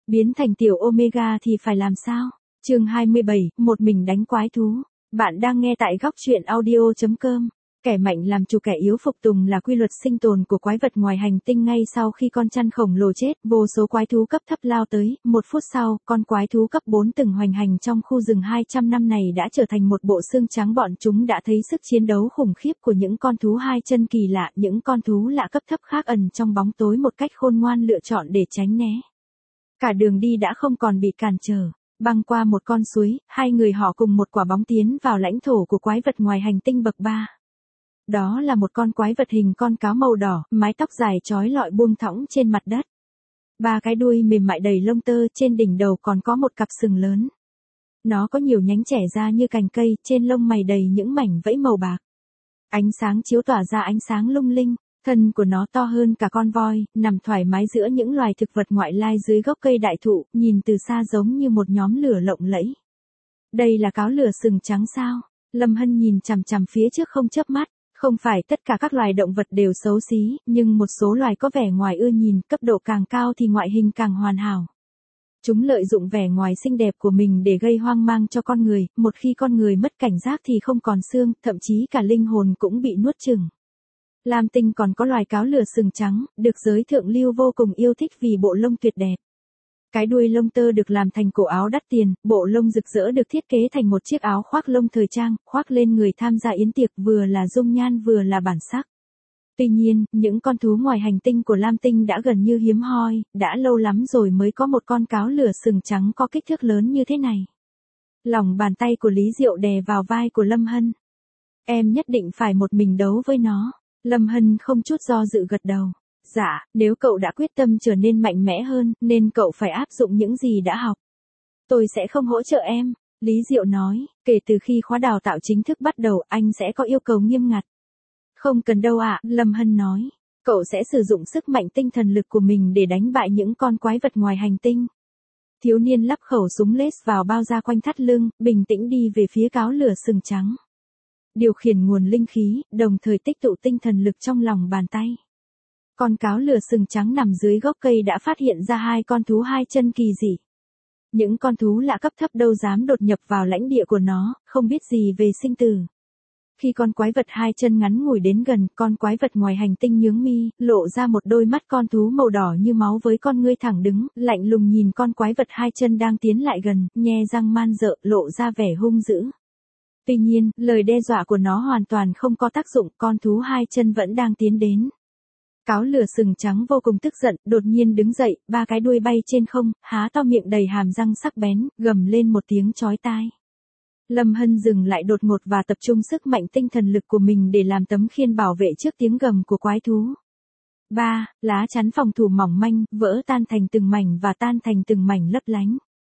Biến thành tiểu Omega thì phải làm sao? Chương 27, một mình đánh quái thú. Bạn đang nghe tại góc truyện audio.com. Kẻ mạnh làm chủ kẻ yếu phục tùng là quy luật sinh tồn của quái vật ngoài hành tinh. Ngay sau khi con chăn khổng lồ chết, vô số quái thú cấp thấp lao tới. Một phút sau, con quái thú cấp 4 từng hoành hành trong khu rừng 200 năm này đã trở thành một bộ xương trắng. Bọn chúng đã thấy sức chiến đấu khủng khiếp của những con thú hai chân kỳ lạ. Những con thú lạ cấp thấp khác ẩn trong bóng tối một cách khôn ngoan lựa chọn để tránh né. Cả đường đi đã không còn bị cản trở. Băng qua một con suối, hai người họ cùng một quả bóng tiến vào lãnh thổ của quái vật ngoài hành tinh bậc 3. Đó là một con quái vật hình con cáo màu đỏ, mái tóc dài chói lọi buông thõng trên mặt đất. Ba cái đuôi mềm mại đầy lông tơ, trên đỉnh đầu còn có một cặp sừng lớn. Nó có nhiều nhánh trẻ ra như cành cây, trên lông mày đầy những mảnh vẫy màu bạc. Ánh sáng chiếu tỏa ra ánh sáng lung linh. Thân của nó to hơn cả con voi, nằm thoải mái giữa những loài thực vật ngoại lai dưới gốc cây đại thụ, nhìn từ xa giống như một nhóm lửa lộng lẫy. Đây là cáo lửa sừng trắng sao? Lâm Hân nhìn chằm chằm phía trước không chớp mắt. Không phải tất cả các loài động vật đều xấu xí, nhưng một số loài có vẻ ngoài ưa nhìn, cấp độ càng cao thì ngoại hình càng hoàn hảo. Chúng lợi dụng vẻ ngoài xinh đẹp của mình để gây hoang mang cho con người, một khi con người mất cảnh giác thì không còn xương, thậm chí cả linh hồn cũng bị nuốt chửng. Lam Tinh còn có loài cáo lửa sừng trắng, được giới thượng lưu vô cùng yêu thích vì bộ lông tuyệt đẹp. Cái đuôi lông tơ được làm thành cổ áo đắt tiền, bộ lông rực rỡ được thiết kế thành một chiếc áo khoác lông thời trang, khoác lên người tham gia yến tiệc, vừa là dung nhan vừa là bản sắc. Tuy nhiên, những con thú ngoài hành tinh của Lam Tinh đã gần như hiếm hoi, đã lâu lắm rồi mới có một con cáo lửa sừng trắng có kích thước lớn như thế này. Lòng bàn tay của Lý Diệu đè vào vai của Lâm Hân. Em nhất định phải một mình đấu với nó. Lâm Hân không chút do dự gật đầu. Dạ, nếu cậu đã quyết tâm trở nên mạnh mẽ hơn, nên cậu phải áp dụng những gì đã học. Tôi sẽ không hỗ trợ em, Lý Diệu nói, kể từ khi khóa đào tạo chính thức bắt đầu, anh sẽ có yêu cầu nghiêm ngặt. Không cần đâu ạ, Lâm Hân nói, cậu sẽ sử dụng sức mạnh tinh thần lực của mình để đánh bại những con quái vật ngoài hành tinh. Thiếu niên lắp khẩu súng lết vào bao da quanh thắt lưng, bình tĩnh đi về phía cáo lửa sừng trắng. Điều khiển nguồn linh khí, đồng thời tích tụ tinh thần lực trong lòng bàn tay. Con cáo lửa sừng trắng nằm dưới gốc cây đã phát hiện ra hai con thú hai chân kỳ dị. Những con thú lạ cấp thấp đâu dám đột nhập vào lãnh địa của nó, không biết gì về sinh tử. Khi con quái vật hai chân ngắn ngủi đến gần, con quái vật ngoài hành tinh nhướng mi, lộ ra một đôi mắt con thú màu đỏ như máu với con ngươi thẳng đứng, lạnh lùng nhìn con quái vật hai chân đang tiến lại gần, nhe răng man rợ, lộ ra vẻ hung dữ. Tuy nhiên, lời đe dọa của nó hoàn toàn không có tác dụng, con thú hai chân vẫn đang tiến đến. Cáo lửa sừng trắng vô cùng tức giận, đột nhiên đứng dậy, ba cái đuôi bay trên không, há to miệng đầy hàm răng sắc bén, gầm lên một tiếng chói tai. Lâm Hân dừng lại đột ngột và tập trung sức mạnh tinh thần lực của mình để làm tấm khiên bảo vệ trước tiếng gầm của quái thú. 3. Lá chắn phòng thủ mỏng manh, vỡ tan thành từng mảnh và tan thành từng mảnh lấp lánh.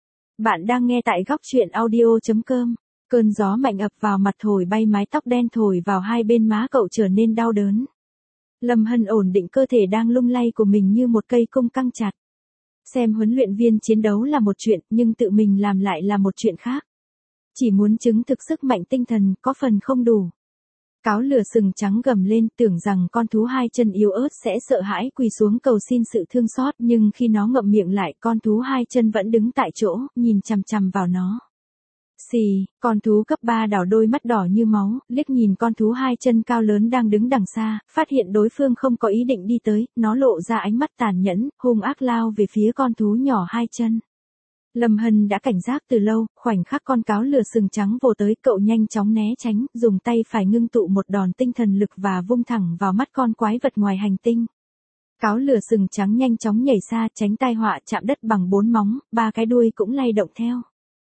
Bạn đang nghe tại góc truyện audio.com. Cơn gió mạnh ập vào mặt thổi bay mái tóc đen thổi vào hai bên má cậu trở nên đau đớn. Lâm Hân ổn định cơ thể đang lung lay của mình như một cây cung căng chặt. Xem huấn luyện viên chiến đấu là một chuyện, nhưng tự mình làm lại là một chuyện khác. Chỉ muốn chứng thực sức mạnh tinh thần có phần không đủ. Cáo lửa sừng trắng gầm lên, tưởng rằng con thú hai chân yếu ớt sẽ sợ hãi quỳ xuống cầu xin sự thương xót, nhưng khi nó ngậm miệng lại, con thú hai chân vẫn đứng tại chỗ, nhìn chằm chằm vào nó. Xì, con thú cấp 3 đảo đôi mắt đỏ như máu, liếc nhìn con thú hai chân cao lớn đang đứng đằng xa, phát hiện đối phương không có ý định đi tới, nó lộ ra ánh mắt tàn nhẫn, hung ác lao về phía con thú nhỏ hai chân. Lâm Hân đã cảnh giác từ lâu, khoảnh khắc con cáo lửa sừng trắng vồ tới, cậu nhanh chóng né tránh, dùng tay phải ngưng tụ một đòn tinh thần lực và vung thẳng vào mắt con quái vật ngoài hành tinh. Cáo lửa sừng trắng nhanh chóng nhảy xa, tránh tai họa, chạm đất bằng 4 móng, ba cái đuôi cũng lay động theo.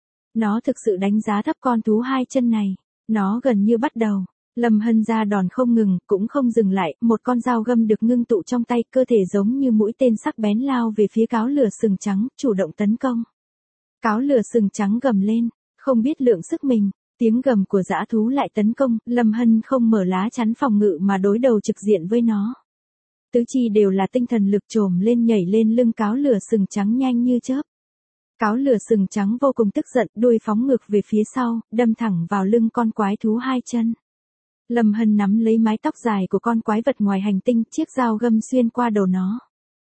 Nó thực sự đánh giá thấp con thú hai chân này. Nó gần như bắt đầu. Lâm Hân ra đòn không ngừng, cũng không dừng lại, một con dao găm được ngưng tụ trong tay, cơ thể giống như mũi tên sắc bén lao về phía cáo lửa sừng trắng, chủ động tấn công. Cáo lửa sừng trắng gầm lên, không biết lượng sức mình, tiếng gầm của dã thú lại tấn công, Lâm Hân không mở lá chắn phòng ngự mà đối đầu trực diện với nó. Tứ chi đều là tinh thần lực trồm lên nhảy lên lưng cáo lửa sừng trắng nhanh như chớp. Cáo lửa sừng trắng vô cùng tức giận, đuôi phóng ngược về phía sau, đâm thẳng vào lưng con quái thú hai chân. Lâm Hân nắm lấy mái tóc dài của con quái vật ngoài hành tinh, chiếc dao găm xuyên qua đầu nó.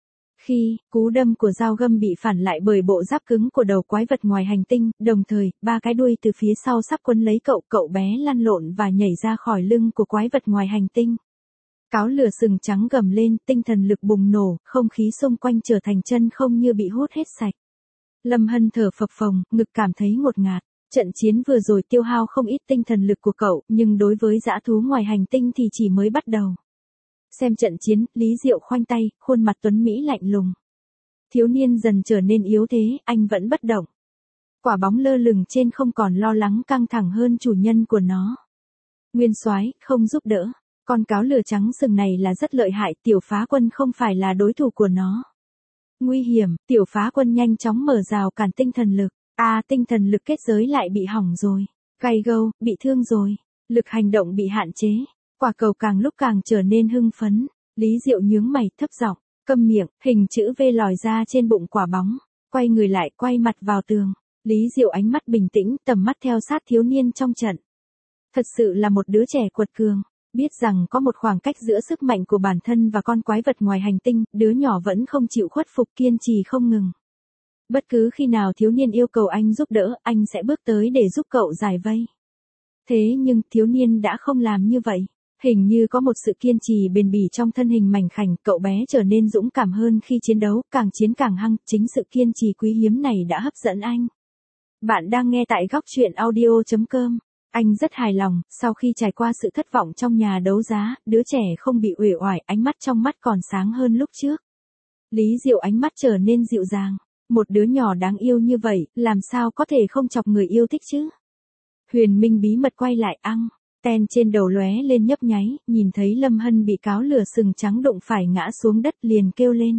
Khi, cú đâm của dao găm bị phản lại bởi bộ giáp cứng của đầu quái vật ngoài hành tinh, đồng thời, ba cái đuôi từ phía sau sắp quấn lấy cậu bé lăn lộn và nhảy ra khỏi lưng của quái vật ngoài hành tinh. Cáo lửa sừng trắng gầm lên, tinh thần lực bùng nổ, không khí xung quanh trở thành chân không như bị hút hết sạch. Lâm Hân thở phập phồng, ngực cảm thấy ngột ngạt. Trận chiến vừa rồi tiêu hao không ít tinh thần lực của cậu, nhưng đối với dã thú ngoài hành tinh thì chỉ mới bắt đầu. Xem trận chiến, Lý Diệu khoanh tay, khuôn mặt tuấn Mỹ lạnh lùng. Thiếu niên dần trở nên yếu thế, anh vẫn bất động. Quả bóng lơ lửng trên không còn lo lắng căng thẳng hơn chủ nhân của nó. Nguyên soái, không giúp đỡ. Con cáo lửa trắng sừng này là rất lợi hại, Tiểu Phá Quân không phải là đối thủ của nó. Nguy hiểm, Tiểu Phá Quân nhanh chóng mở rào cản tinh thần lực. Tinh thần lực kết giới lại bị hỏng rồi. Gay gâu, bị thương rồi. Lực hành động bị hạn chế. Quả cầu càng lúc càng trở nên hưng phấn. Lý Diệu nhướng mày, thấp giọng, câm miệng, hình chữ V lòi ra trên bụng quả bóng. Quay người lại, quay mặt vào tường. Lý Diệu ánh mắt bình tĩnh, tầm mắt theo sát thiếu niên trong trận. Thật sự là một đứa trẻ quật cường. Biết rằng có một khoảng cách giữa sức mạnh của bản thân và con quái vật ngoài hành tinh, đứa nhỏ vẫn không chịu khuất phục, kiên trì không ngừng. Bất cứ khi nào thiếu niên yêu cầu anh giúp đỡ, anh sẽ bước tới để giúp cậu giải vây. Thế nhưng, thiếu niên đã không làm như vậy. Hình như có một sự kiên trì bền bỉ trong thân hình mảnh khảnh, cậu bé trở nên dũng cảm hơn khi chiến đấu, càng chiến càng hăng, chính sự kiên trì quý hiếm này đã hấp dẫn anh. Bạn đang nghe tại góc truyện audio.com. Anh rất hài lòng, sau khi trải qua sự thất vọng trong nhà đấu giá, đứa trẻ không bị uể oải, ánh mắt trong mắt còn sáng hơn lúc trước. Lý Diệu ánh mắt trở nên dịu dàng. Một đứa nhỏ đáng yêu như vậy, làm sao có thể không chọc người yêu thích chứ? Huyền Minh bí mật quay lại ten trên đầu lóe lên nhấp nháy, nhìn thấy Lâm Hân bị cáo lửa sừng trắng đụng phải ngã xuống đất liền kêu lên.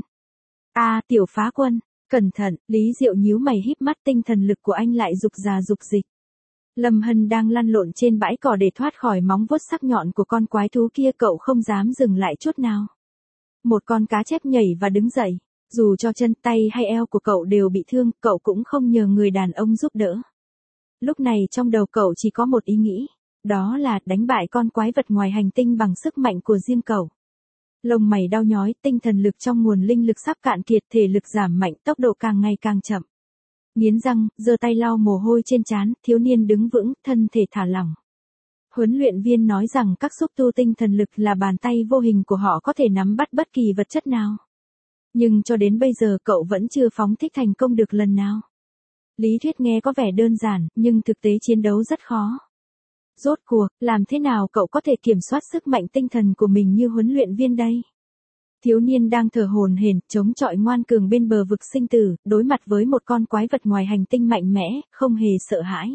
Tiểu Phá Quân, cẩn thận, Lý Diệu nhíu mày híp mắt, tinh thần lực của anh lại rục rà rục dịch. Lâm Hân đang lăn lộn trên bãi cỏ để thoát khỏi móng vuốt sắc nhọn của con quái thú kia, cậu không dám dừng lại chút nào. Một con cá chép nhảy và đứng dậy. Dù cho chân, tay hay eo của cậu đều bị thương, cậu cũng không nhờ người đàn ông giúp đỡ. Lúc này trong đầu cậu chỉ có một ý nghĩ, đó là đánh bại con quái vật ngoài hành tinh bằng sức mạnh của riêng cậu. Lông mày đau nhói, tinh thần lực trong nguồn linh lực sắp cạn kiệt, thể lực giảm mạnh, tốc độ càng ngày càng chậm. Nghiến răng, giơ tay lau mồ hôi trên trán, thiếu niên đứng vững, thân thể thả lỏng. Huấn luyện viên nói rằng các xúc tu tinh thần lực là bàn tay vô hình của họ, có thể nắm bắt bất kỳ vật chất nào. Nhưng cho đến bây giờ cậu vẫn chưa phóng thích thành công được lần nào. Lý thuyết nghe có vẻ đơn giản, nhưng thực tế chiến đấu rất khó. Rốt cuộc, làm thế nào cậu có thể kiểm soát sức mạnh tinh thần của mình như huấn luyện viên đây? Thiếu niên đang thở hổn hển, chống chọi ngoan cường bên bờ vực sinh tử, đối mặt với một con quái vật ngoài hành tinh mạnh mẽ, không hề sợ hãi.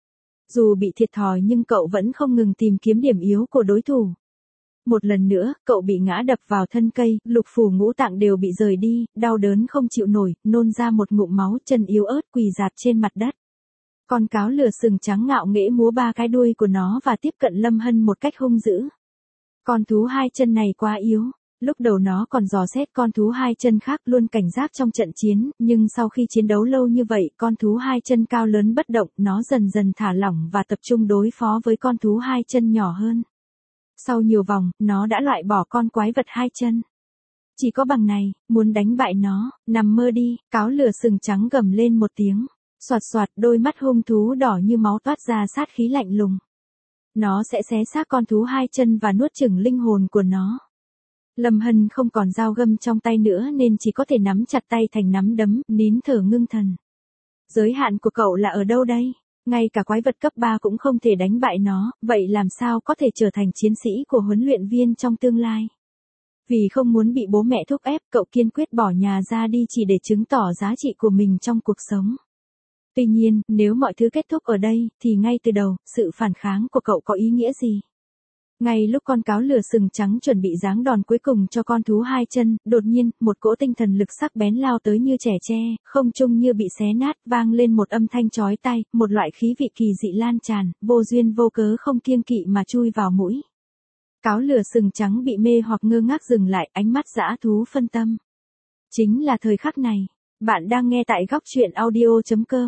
Dù bị thiệt thòi nhưng cậu vẫn không ngừng tìm kiếm điểm yếu của đối thủ. Một lần nữa, cậu bị ngã đập vào thân cây, lục phủ ngũ tạng đều bị rời đi, đau đớn không chịu nổi, nôn ra một ngụm máu, chân yếu ớt quỳ rạp trên mặt đất. Con cáo lửa sừng trắng ngạo nghễ múa ba cái đuôi của nó và tiếp cận Lâm Hân một cách hung dữ. Con thú hai chân này quá yếu. Lúc đầu nó còn dò xét con thú hai chân khác, luôn cảnh giác trong trận chiến, nhưng sau khi chiến đấu lâu như vậy, con thú hai chân cao lớn bất động, nó dần dần thả lỏng và tập trung đối phó với con thú hai chân nhỏ hơn. Sau nhiều vòng, nó đã loại bỏ con quái vật hai chân. Chỉ có bằng này, muốn đánh bại nó, nằm mơ đi, cáo lửa sừng trắng gầm lên một tiếng. Soạt soạt, đôi mắt hung thú đỏ như máu toát ra sát khí lạnh lùng. Nó sẽ xé xác con thú hai chân và nuốt chửng linh hồn của nó. Lâm Hân không còn dao găm trong tay nữa nên chỉ có thể nắm chặt tay thành nắm đấm, nín thở ngưng thần. Giới hạn của cậu là ở đâu đây? Ngay cả quái vật cấp 3 cũng không thể đánh bại nó, vậy làm sao có thể trở thành chiến sĩ của huấn luyện viên trong tương lai? Vì không muốn bị bố mẹ thúc ép, cậu kiên quyết bỏ nhà ra đi chỉ để chứng tỏ giá trị của mình trong cuộc sống. Tuy nhiên, nếu mọi thứ kết thúc ở đây, thì ngay từ đầu, sự phản kháng của cậu có ý nghĩa gì? Ngay lúc con cáo lửa sừng trắng chuẩn bị giáng đòn cuối cùng cho con thú hai chân, đột nhiên, một cỗ tinh thần lực sắc bén lao tới như trẻ tre, không trung như bị xé nát, vang lên một âm thanh chói tai, một loại khí vị kỳ dị lan tràn, vô duyên vô cớ không kiêng kỵ mà chui vào mũi. Cáo lửa sừng trắng bị mê hoặc ngơ ngác dừng lại, ánh mắt dã thú phân tâm. Chính là thời khắc này, bạn đang nghe tại góc truyện audio.com.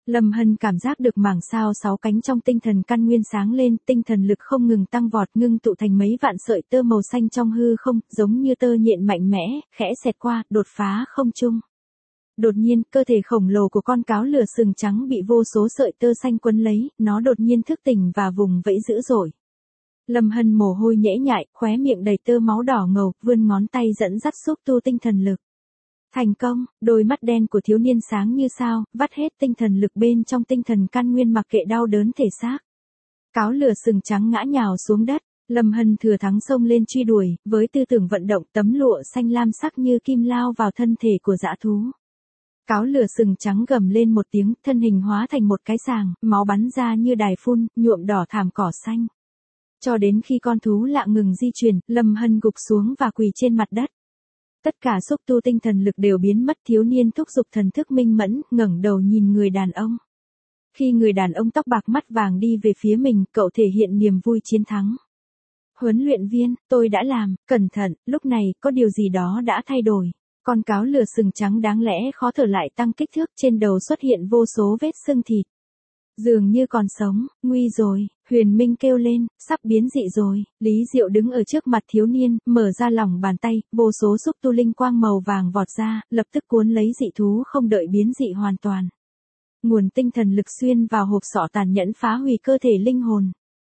Lâm Hân cảm giác được mảng sao 6 cánh trong tinh thần căn nguyên sáng lên, tinh thần lực không ngừng tăng vọt, ngưng tụ thành mấy vạn sợi tơ màu xanh trong hư không, giống như tơ nhện mạnh mẽ, khẽ xẹt qua, đột phá không trung. Đột nhiên, cơ thể khổng lồ của con cáo lửa sừng trắng bị vô số sợi tơ xanh quấn lấy, nó đột nhiên thức tỉnh và vùng vẫy dữ dội. Lâm Hân mồ hôi nhễ nhại, khóe miệng đầy tơ máu đỏ ngầu, vươn ngón tay dẫn dắt xúc tu tinh thần lực. Thành công, đôi mắt đen của thiếu niên sáng như sao, vắt hết tinh thần lực bên trong tinh thần căn nguyên mặc kệ đau đớn thể xác. Cáo lửa sừng trắng ngã nhào xuống đất, Lâm Hân thừa thắng xông lên truy đuổi, với tư tưởng vận động tấm lụa xanh lam sắc như kim lao vào thân thể của dã thú. Cáo lửa sừng trắng gầm lên một tiếng, thân hình hóa thành một cái sàng, máu bắn ra như đài phun, nhuộm đỏ thảm cỏ xanh. Cho đến khi con thú lạ ngừng di chuyển, Lâm Hân gục xuống và quỳ trên mặt đất. Tất cả xúc tu tinh thần lực đều biến mất, thiếu niên thúc giục thần thức minh mẫn, ngẩng đầu nhìn người đàn ông. Khi người đàn ông tóc bạc mắt vàng đi về phía mình, cậu thể hiện niềm vui chiến thắng. Huấn luyện viên, tôi đã làm, cẩn thận, lúc này, có điều gì đó đã thay đổi. Con cáo lửa sừng trắng đáng lẽ khó thở lại tăng kích thước, trên đầu xuất hiện vô số vết sưng thịt. Dường như còn sống, nguy rồi, Huyền Minh kêu lên, sắp biến dị rồi. Lý Diệu đứng ở trước mặt thiếu niên, mở ra lòng bàn tay, vô số xúc tu linh quang màu vàng vọt ra, lập tức cuốn lấy dị thú không đợi biến dị hoàn toàn. Nguồn tinh thần lực xuyên vào hộp sọ tàn nhẫn phá hủy cơ thể linh hồn.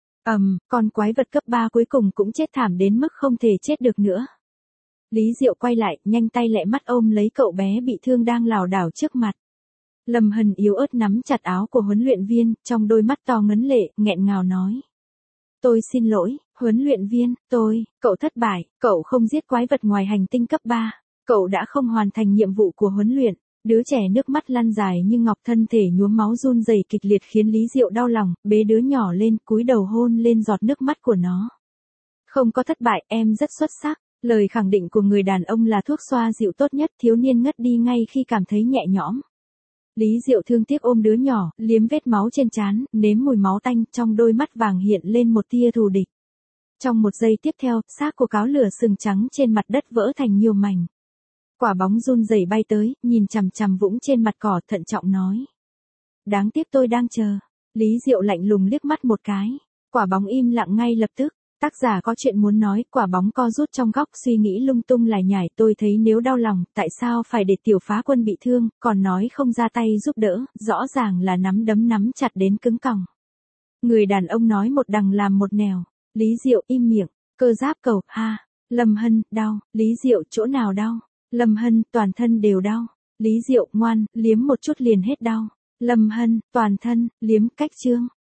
Con quái vật cấp 3 cuối cùng cũng chết thảm đến mức không thể chết được nữa. Lý Diệu quay lại, nhanh tay lẹ mắt ôm lấy cậu bé bị thương đang lảo đảo trước mặt. Lâm Hân yếu ớt nắm chặt áo của huấn luyện viên, trong đôi mắt to ngấn lệ, nghẹn ngào nói. Tôi xin lỗi, huấn luyện viên, cậu thất bại, cậu không giết quái vật ngoài hành tinh cấp 3, cậu đã không hoàn thành nhiệm vụ của huấn luyện. Đứa trẻ nước mắt lăn dài như ngọc, thân thể nhuốm máu run rẩy kịch liệt khiến Lý Diệu đau lòng, bế đứa nhỏ lên, cúi đầu hôn lên giọt nước mắt của nó. Không có thất bại, em rất xuất sắc. Lời khẳng định của người đàn ông là thuốc xoa dịu tốt nhất, thiếu niên ngất đi ngay khi cảm thấy nhẹ nhõm. Lý Diệu thương tiếc ôm đứa nhỏ, liếm vết máu trên trán, nếm mùi máu tanh, trong đôi mắt vàng hiện lên một tia thù địch. Trong một giây tiếp theo, xác của cáo lửa sừng trắng trên mặt đất vỡ thành nhiều mảnh. Quả bóng run rẩy bay tới, nhìn chằm chằm Vũng trên mặt cỏ, thận trọng nói. Đáng tiếc tôi đang chờ. Lý Diệu lạnh lùng liếc mắt một cái. Quả bóng im lặng ngay lập tức. Tác giả có chuyện muốn nói, quả bóng co rút trong góc suy nghĩ lung tung lải nhải, tôi thấy nếu đau lòng, tại sao phải để tiểu phá quân bị thương, còn nói không ra tay giúp đỡ, rõ ràng là nắm đấm nắm chặt đến cứng còng. Người đàn ông nói một đằng làm một nẻo. Lý Diệu im miệng, cơ giáp cầu, ha. Lâm Hân, đau. Lý Diệu, chỗ nào đau? Lâm Hân, toàn thân đều đau. Lý Diệu, ngoan, liếm một chút liền hết đau. Lâm Hân, toàn thân, liếm cách chương.